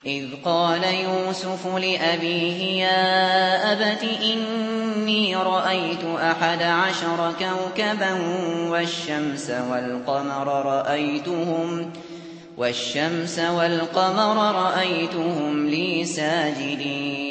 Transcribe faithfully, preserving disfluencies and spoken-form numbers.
إذ قال يوسف لأبيه يا أبت إني رأيت أحد عشر كوكبا والشمس والقمر رأيتهم والشمس والقمر رأيتهم لي ساجدين